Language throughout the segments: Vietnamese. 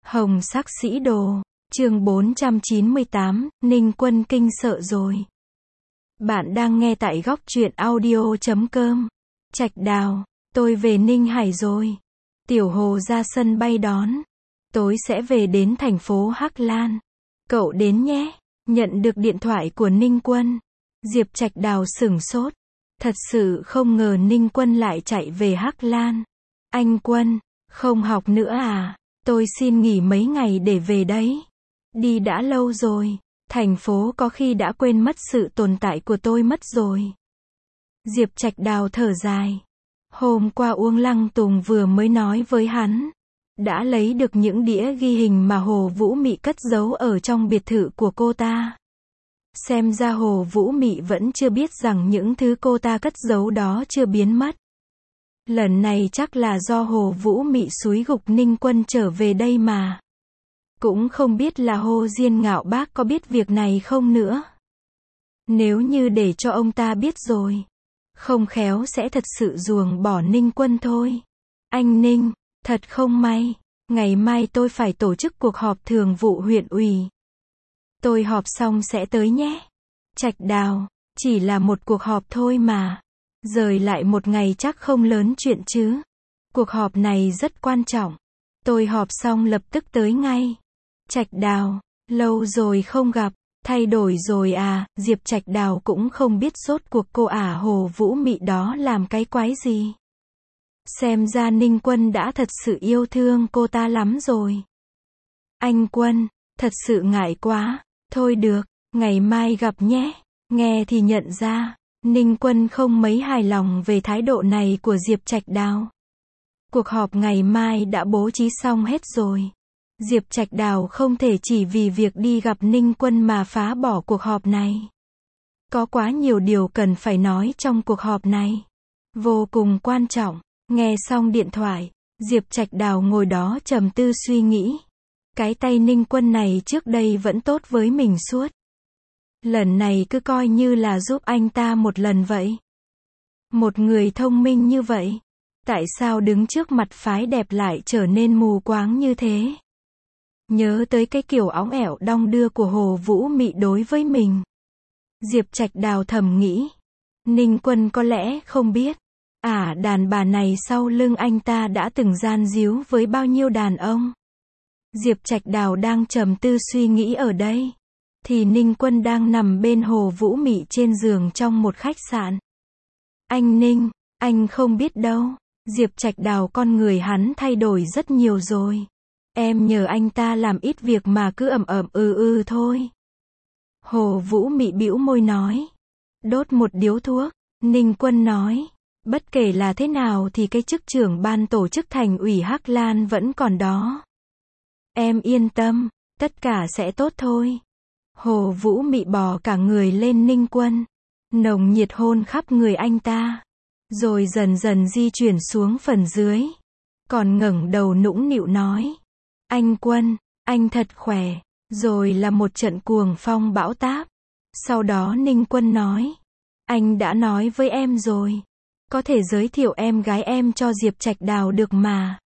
Hồng sắc sĩ đồ, chương 498, Ninh Quân kinh sợ rồi. Bạn đang nghe tại góc truyện audio.com. Trạch Đào, tôi về Ninh Hải rồi. Tiểu Hồ ra sân bay đón. Tối sẽ về đến thành phố Hắc Lan. Cậu đến nhé. Nhận được điện thoại của Ninh Quân. Diệp Trạch Đào sửng sốt. Thật sự không ngờ Ninh Quân lại chạy về Hắc Lan. Anh Quân, không học nữa à? Tôi xin nghỉ mấy ngày để về đấy. Đi đã lâu rồi. Thành phố có khi đã quên mất sự tồn tại của tôi mất rồi. Diệp Trạch Đào thở dài. Hôm qua Uông Lăng Tùng vừa mới nói với hắn. Đã lấy được những đĩa ghi hình mà Hồ Vũ Mị cất giấu ở trong biệt thự của cô ta. Xem ra Hồ Vũ Mị vẫn chưa biết rằng những thứ cô ta cất giấu đó chưa biến mất. Lần này chắc là do Hồ Vũ Mị xúi gục Ninh Quân trở về đây mà. Cũng không biết là Hồ Diên Ngạo bác có biết việc này không nữa. Nếu như để cho ông ta biết rồi, không khéo sẽ thật sự ruồng bỏ Ninh Quân thôi. Anh Ninh, thật không may, ngày mai tôi phải tổ chức cuộc họp thường vụ huyện ủy. Tôi họp xong sẽ tới nhé. Trạch Đào, chỉ là một cuộc họp thôi mà. Rời lại một ngày chắc không lớn chuyện chứ. Cuộc họp này rất quan trọng. Tôi họp xong lập tức tới ngay. Trạch Đào, lâu rồi không gặp, thay đổi rồi à? Diệp Trạch Đào cũng không biết rốt cuộc cô ả Hồ Vũ Mị đó làm cái quái gì. Xem ra Ninh Quân đã thật sự yêu thương cô ta lắm rồi. Anh Quân, thật sự ngại quá. Thôi được, ngày mai gặp nhé. Nghe thì nhận ra, Ninh Quân không mấy hài lòng về thái độ này của Diệp Trạch Đào. Cuộc họp ngày mai đã bố trí xong hết rồi. Diệp Trạch Đào không thể chỉ vì việc đi gặp Ninh Quân mà phá bỏ cuộc họp này. Có quá nhiều điều cần phải nói trong cuộc họp này. Vô cùng quan trọng. Nghe xong điện thoại, Diệp Trạch Đào ngồi đó trầm tư suy nghĩ. Cái tay Ninh Quân này trước đây vẫn tốt với mình suốt. Lần này cứ coi như là giúp anh ta một lần vậy. Một người thông minh như vậy, tại sao đứng trước mặt phái đẹp lại trở nên mù quáng như thế? Nhớ tới cái kiểu óng ẻo đong đưa của Hồ Vũ Mị đối với mình. Diệp Trạch Đào thầm nghĩ. Ninh Quân có lẽ không biết. Đàn bà này sau lưng anh ta đã từng gian díu với bao nhiêu đàn ông. Diệp Trạch Đào đang trầm tư suy nghĩ ở đây. Thì Ninh Quân đang nằm bên Hồ Vũ Mị trên giường trong một khách sạn. Anh Ninh, anh không biết đâu. Diệp Trạch Đào con người hắn thay đổi rất nhiều rồi. Em nhờ anh ta làm ít việc mà cứ ậm thôi. Hồ Vũ Mị bĩu môi nói. Đốt một điếu thuốc. Ninh Quân nói. Bất kể là thế nào thì cái chức trưởng ban tổ chức thành ủy Hắc Lan vẫn còn đó. Em yên tâm, tất cả sẽ tốt thôi. Hồ Vũ Mị bò cả người lên Ninh Quân. Nồng nhiệt hôn khắp người anh ta. Rồi dần dần di chuyển xuống phần dưới. Còn ngẩng đầu nũng nịu nói. Anh Quân, anh thật khỏe. Rồi là một trận cuồng phong bão táp. Sau đó Ninh Quân nói. Anh đã nói với em rồi. Có thể giới thiệu em gái em cho Diệp Trạch Đào được mà.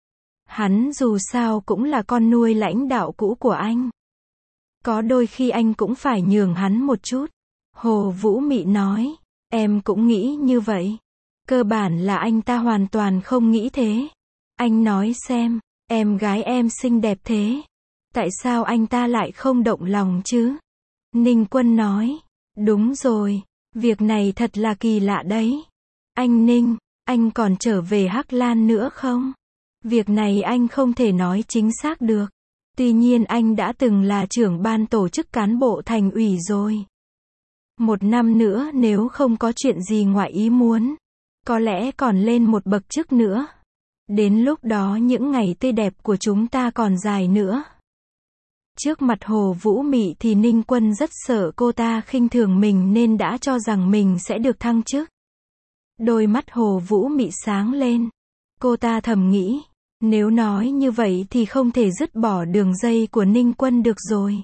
Hắn dù sao cũng là con nuôi lãnh đạo cũ của anh. Có đôi khi anh cũng phải nhường hắn một chút. Hồ Vũ Mị nói. Em cũng nghĩ như vậy. Cơ bản là anh ta hoàn toàn không nghĩ thế. Anh nói xem, em gái em xinh đẹp thế. Tại sao anh ta lại không động lòng chứ? Ninh Quân nói. Đúng rồi, việc này thật là kỳ lạ đấy. Anh Ninh, anh còn trở về Hắc Lan nữa không? Việc này anh không thể nói chính xác được. Tuy nhiên anh đã từng là trưởng ban tổ chức cán bộ thành ủy rồi. Một năm nữa nếu không có chuyện gì ngoại ý muốn, có lẽ còn lên một bậc chức nữa. Đến lúc đó những ngày tươi đẹp của chúng ta còn dài nữa. Trước mặt Hồ Vũ Mị thì Ninh Quân rất sợ cô ta khinh thường mình nên đã cho rằng mình sẽ được thăng chức. Đôi mắt Hồ Vũ Mị sáng lên. Cô ta thầm nghĩ. Nếu nói như vậy thì không thể dứt bỏ đường dây của Ninh Quân được rồi.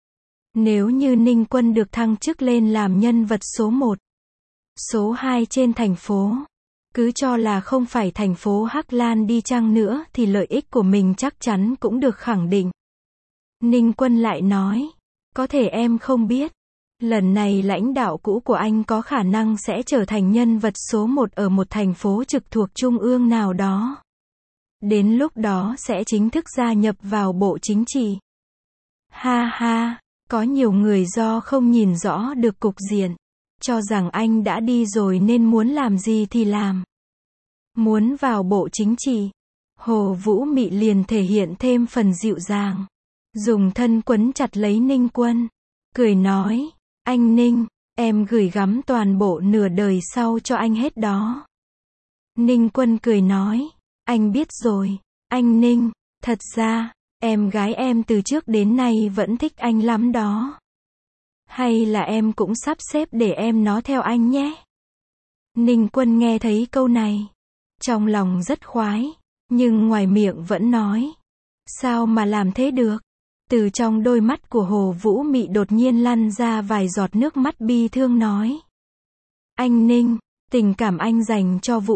Nếu như Ninh Quân được thăng chức lên làm nhân vật số 1, số 2 trên thành phố, Cứ cho là không phải thành phố Hắc Lan đi chăng nữa thì lợi ích của mình chắc chắn cũng được khẳng định. Ninh Quân lại nói, có thể em không biết. Lần này lãnh đạo cũ của anh có khả năng sẽ trở thành nhân vật số 1 ở một thành phố trực thuộc trung ương nào đó. Đến lúc đó sẽ chính thức gia nhập vào Bộ Chính trị. Ha ha, có nhiều người do không nhìn rõ được cục diện, cho rằng anh đã đi rồi nên muốn làm gì thì làm. Muốn vào Bộ Chính trị, Hồ Vũ Mị liền thể hiện thêm phần dịu dàng. Dùng thân quấn chặt lấy Ninh Quân. Cười nói, anh Ninh, em gửi gắm toàn bộ nửa đời sau cho anh hết đó. Ninh Quân cười nói, anh biết rồi, anh Ninh, thật ra, em gái em từ trước đến nay vẫn thích anh lắm đó. Hay là em cũng sắp xếp để em nó theo anh nhé. Ninh Quân nghe thấy câu này, trong lòng rất khoái, nhưng ngoài miệng vẫn nói, sao mà làm thế được? Từ trong đôi mắt của Hồ Vũ Mị đột nhiên lăn ra vài giọt nước mắt bi thương nói. Anh Ninh, tình cảm anh dành cho Vũ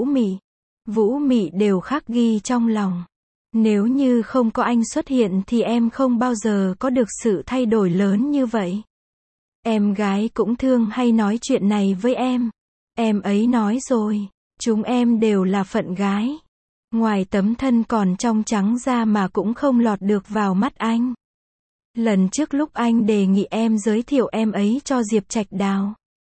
Mị đều khắc ghi trong lòng. Nếu như không có anh xuất hiện thì em không bao giờ có được sự thay đổi lớn như vậy. Em gái cũng thường hay nói chuyện này với em. Em ấy nói rồi, chúng em đều là phận gái. Ngoài tấm thân còn trong trắng ra mà cũng không lọt được vào mắt anh. Lần trước lúc anh đề nghị em giới thiệu em ấy cho Diệp Trạch Đào,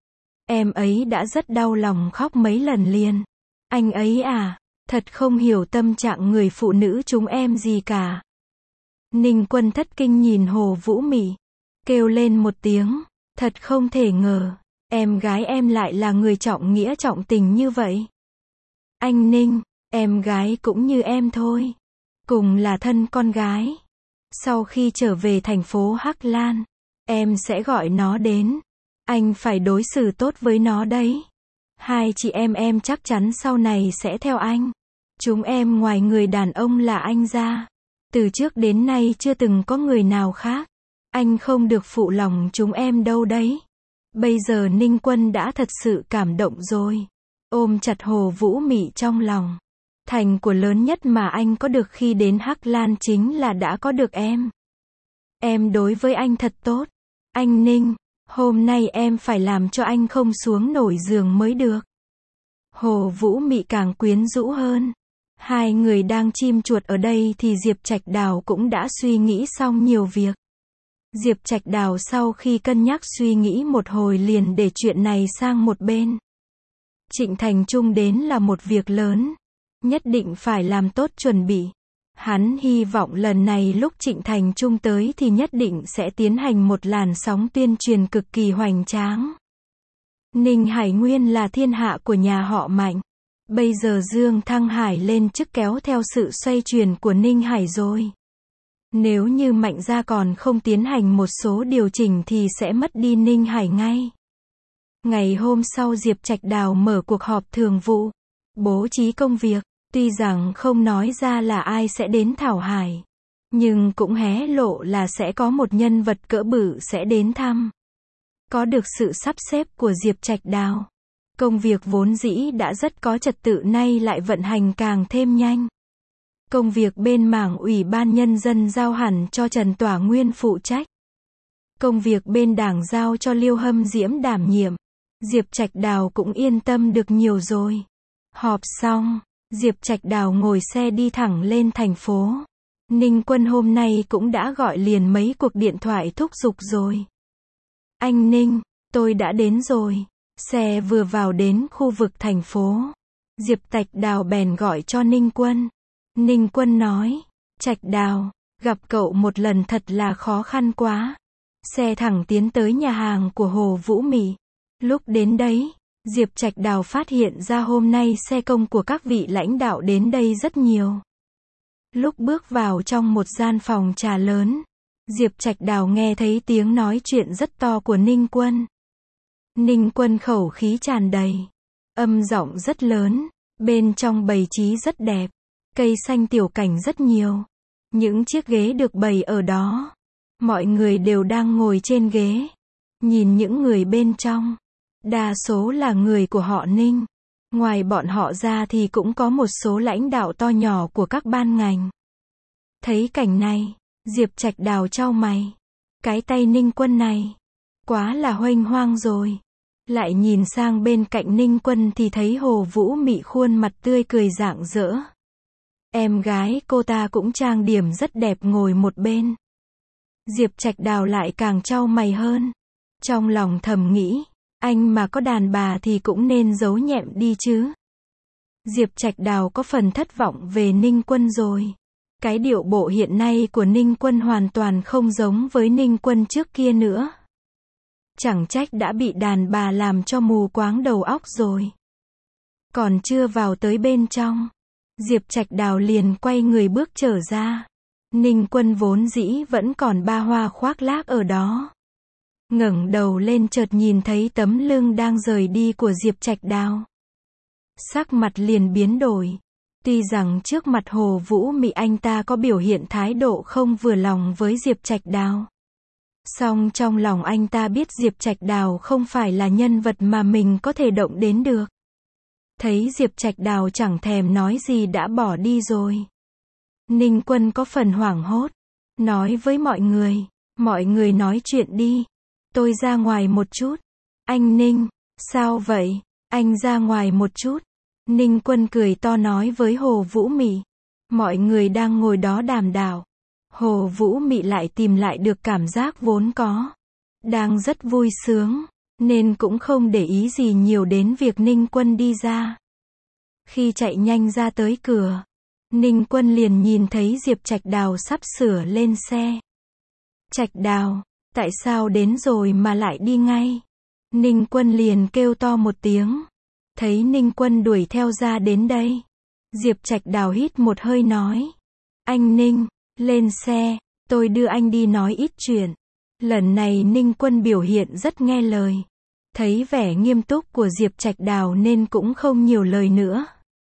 em ấy đã rất đau lòng khóc mấy lần liền. Anh ấy à, thật không hiểu tâm trạng người phụ nữ chúng em gì cả. Ninh Quân thất kinh nhìn Hồ Vũ Mị, kêu lên một tiếng, thật không thể ngờ, em gái em lại là người trọng nghĩa trọng tình như vậy. Anh Ninh, em gái cũng như em thôi, cùng là thân con gái. Sau khi trở về thành phố Hắc Lan, em sẽ gọi nó đến. Anh phải đối xử tốt với nó đấy. Hai chị em chắc chắn sau này sẽ theo anh. Chúng em ngoài người đàn ông là anh ra, từ trước đến nay chưa từng có người nào khác. Anh không được phụ lòng chúng em đâu đấy. Bây giờ Ninh Quân đã thật sự cảm động rồi. Ôm chặt Hồ Vũ Mị trong lòng. Thành của lớn nhất mà anh có được khi đến Hắc Lan chính là đã có được em. Em đối với anh thật tốt. Anh Ninh, hôm nay em phải làm cho anh không xuống nổi giường mới được. Hồ Vũ Mị càng quyến rũ hơn. Hai người đang chim chuột ở đây thì Diệp Trạch Đào cũng đã suy nghĩ xong nhiều việc. Diệp Trạch Đào sau khi cân nhắc suy nghĩ một hồi liền để chuyện này sang một bên. Trịnh Thành Trung đến là một việc lớn. Nhất định phải làm tốt chuẩn bị. Hắn hy vọng lần này lúc Trịnh Thành Trung tới thì nhất định sẽ tiến hành một làn sóng tuyên truyền cực kỳ hoành tráng. Ninh Hải nguyên là thiên hạ của nhà họ Mạnh. Bây giờ Dương Thăng Hải lên chức kéo theo sự xoay chuyển của Ninh Hải rồi. Nếu như Mạnh gia còn không tiến hành một số điều chỉnh thì sẽ mất đi Ninh Hải ngay. Ngày hôm sau Diệp Trạch Đào mở cuộc họp thường vụ, bố trí công việc. Tuy rằng không nói ra là ai sẽ đến Thảo Hải, nhưng cũng hé lộ là sẽ có một nhân vật cỡ bự sẽ đến thăm. Có được sự sắp xếp của Diệp Trạch Đào, công việc vốn dĩ đã rất có trật tự nay lại vận hành càng thêm nhanh. Công việc bên mảng Ủy ban Nhân dân giao hẳn cho Trần Tỏa Nguyên phụ trách. Công việc bên đảng giao cho Liêu Hâm Diễm đảm nhiệm. Diệp Trạch Đào cũng yên tâm được nhiều rồi. Họp xong, Diệp Trạch Đào ngồi xe đi thẳng lên thành phố. Ninh Quân hôm nay cũng đã gọi liền mấy cuộc điện thoại thúc giục rồi. Anh Ninh, tôi đã đến rồi. Xe vừa vào đến khu vực thành phố, Diệp Trạch Đào bèn gọi cho Ninh Quân. Ninh Quân nói, Trạch Đào, gặp cậu một lần thật là khó khăn quá. Xe thẳng tiến tới nhà hàng của Hồ Vũ Mị. Lúc đến đấy, Diệp Trạch Đào phát hiện ra hôm nay xe công của các vị lãnh đạo đến đây rất nhiều. Lúc bước vào trong một gian phòng trà lớn, Diệp Trạch Đào nghe thấy tiếng nói chuyện rất to của Ninh Quân. Ninh Quân khẩu khí tràn đầy, âm giọng rất lớn, bên trong bày trí rất đẹp, cây xanh tiểu cảnh rất nhiều. Những chiếc ghế được bày ở đó, mọi người đều đang ngồi trên ghế. Nhìn những người bên trong, đa số là người của họ Ninh. Ngoài bọn họ ra thì cũng có một số lãnh đạo to nhỏ của các ban ngành. Thấy cảnh này, Diệp Trạch Đào chau mày. Cái tay Ninh Quân này, quá là huênh hoang rồi. Lại nhìn sang bên cạnh Ninh Quân thì thấy Hồ Vũ Mị khuôn mặt tươi cười rạng rỡ. Em gái cô ta cũng trang điểm rất đẹp ngồi một bên. Diệp Trạch Đào lại càng chau mày hơn. Trong lòng thầm nghĩ, anh mà có đàn bà thì cũng nên giấu nhẹm đi chứ. Diệp Trạch Đào có phần thất vọng về Ninh Quân rồi. Cái điệu bộ hiện nay của Ninh Quân hoàn toàn không giống với Ninh Quân trước kia nữa. Chẳng trách đã bị đàn bà làm cho mù quáng đầu óc rồi. Còn chưa vào tới bên trong, Diệp Trạch Đào liền quay người bước trở ra. Ninh Quân vốn dĩ vẫn còn ba hoa khoác lác ở đó. Ngẩng đầu lên chợt nhìn thấy tấm lưng đang rời đi của Diệp Trạch Đào. Sắc mặt liền biến đổi. Tuy rằng trước mặt Hồ Vũ Mị anh ta có biểu hiện thái độ không vừa lòng với Diệp Trạch Đào. Song trong lòng anh ta biết Diệp Trạch Đào không phải là nhân vật mà mình có thể động đến được. Thấy Diệp Trạch Đào chẳng thèm nói gì đã bỏ đi rồi. Ninh Quân có phần hoảng hốt. Nói với mọi người nói chuyện đi. Tôi ra ngoài một chút. Anh Ninh, sao vậy? Anh ra ngoài một chút. Ninh Quân cười to nói với Hồ Vũ Mị. Mọi người đang ngồi đó đàm đạo. Hồ Vũ Mị lại tìm lại được cảm giác vốn có. Đang rất vui sướng, nên cũng không để ý gì nhiều đến việc Ninh Quân đi ra. Khi chạy nhanh ra tới cửa, Ninh Quân liền nhìn thấy Diệp Trạch Đào sắp sửa lên xe. Trạch Đào, tại sao đến rồi mà lại đi ngay? Ninh Quân liền kêu to một tiếng. Thấy Ninh Quân đuổi theo ra đến đây. Diệp Trạch Đào hít một hơi nói. Anh Ninh, lên xe, tôi đưa anh đi nói ít chuyện. Lần này Ninh Quân biểu hiện rất nghe lời. Thấy vẻ nghiêm túc của Diệp Trạch Đào nên cũng không nhiều lời nữa.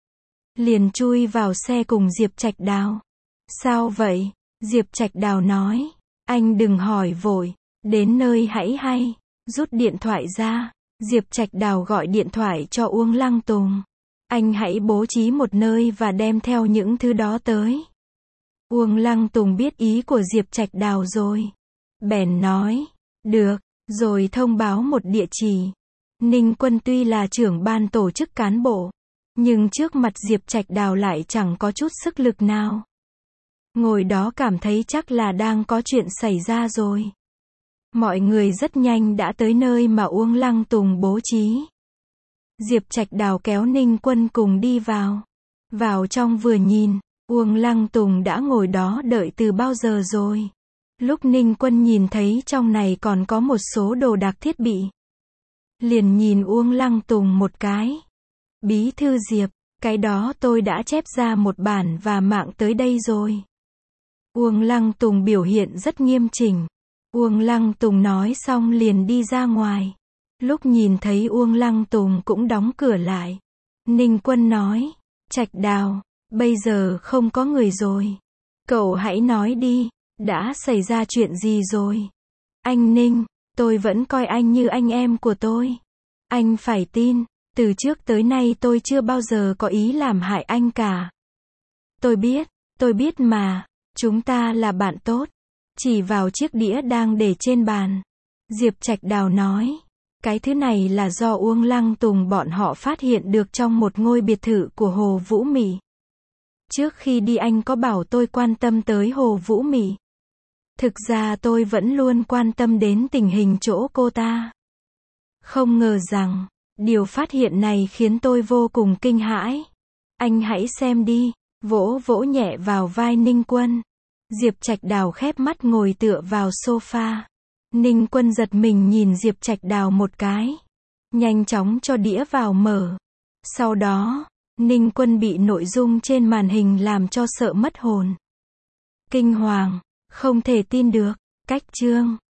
Liền chui vào xe cùng Diệp Trạch Đào. Sao vậy? Diệp Trạch Đào nói. Anh đừng hỏi vội, đến nơi hãy hay. Rút điện thoại ra. Diệp Trạch Đào gọi điện thoại cho Uông Lăng Tùng. Anh hãy bố trí một nơi và đem theo những thứ đó tới. Uông Lăng Tùng biết ý của Diệp Trạch Đào rồi. Bèn nói, được, rồi thông báo một địa chỉ. Ninh Quân tuy là trưởng ban tổ chức cán bộ, nhưng trước mặt Diệp Trạch Đào lại chẳng có chút sức lực nào. Ngồi đó cảm thấy chắc là đang có chuyện xảy ra rồi. Mọi người rất nhanh đã tới nơi mà Uông Lăng Tùng bố trí. Diệp Trạch Đào kéo Ninh Quân cùng đi vào. Vào trong vừa nhìn, Uông Lăng Tùng đã ngồi đó đợi từ bao giờ rồi. Lúc Ninh Quân nhìn thấy trong này còn có một số đồ đạc thiết bị. Liền nhìn Uông Lăng Tùng một cái. Bí thư Diệp, cái đó tôi đã chép ra một bản và mạng tới đây rồi. Uông Lăng Tùng biểu hiện rất nghiêm chỉnh. Uông Lăng Tùng nói xong liền đi ra ngoài. Lúc nhìn thấy Uông Lăng Tùng cũng đóng cửa lại. Ninh Quân nói, Trạch Đào, bây giờ không có người rồi. Cậu hãy nói đi, đã xảy ra chuyện gì rồi? Anh Ninh, tôi vẫn coi anh như anh em của tôi. Anh phải tin, từ trước tới nay tôi chưa bao giờ có ý làm hại anh cả. Tôi biết mà, chúng ta là bạn tốt. Chỉ vào chiếc đĩa đang để trên bàn. Diệp Trạch Đào nói, cái thứ này là do Uông Lăng Tùng bọn họ phát hiện được trong một ngôi biệt thự của Hồ Vũ Mị. Trước khi đi anh có bảo tôi quan tâm tới Hồ Vũ Mị. Thực ra tôi vẫn luôn quan tâm đến tình hình chỗ cô ta. Không ngờ rằng, điều phát hiện này khiến tôi vô cùng kinh hãi. Anh hãy xem đi, vỗ vỗ nhẹ vào vai Ninh Quân. Diệp Trạch Đào khép mắt ngồi tựa vào sofa. Ninh Quân giật mình nhìn Diệp Trạch Đào một cái. Nhanh chóng cho đĩa vào mở. Sau đó, Ninh Quân bị nội dung trên màn hình làm cho sợ mất hồn. Kinh hoàng, không thể tin được, cách chương.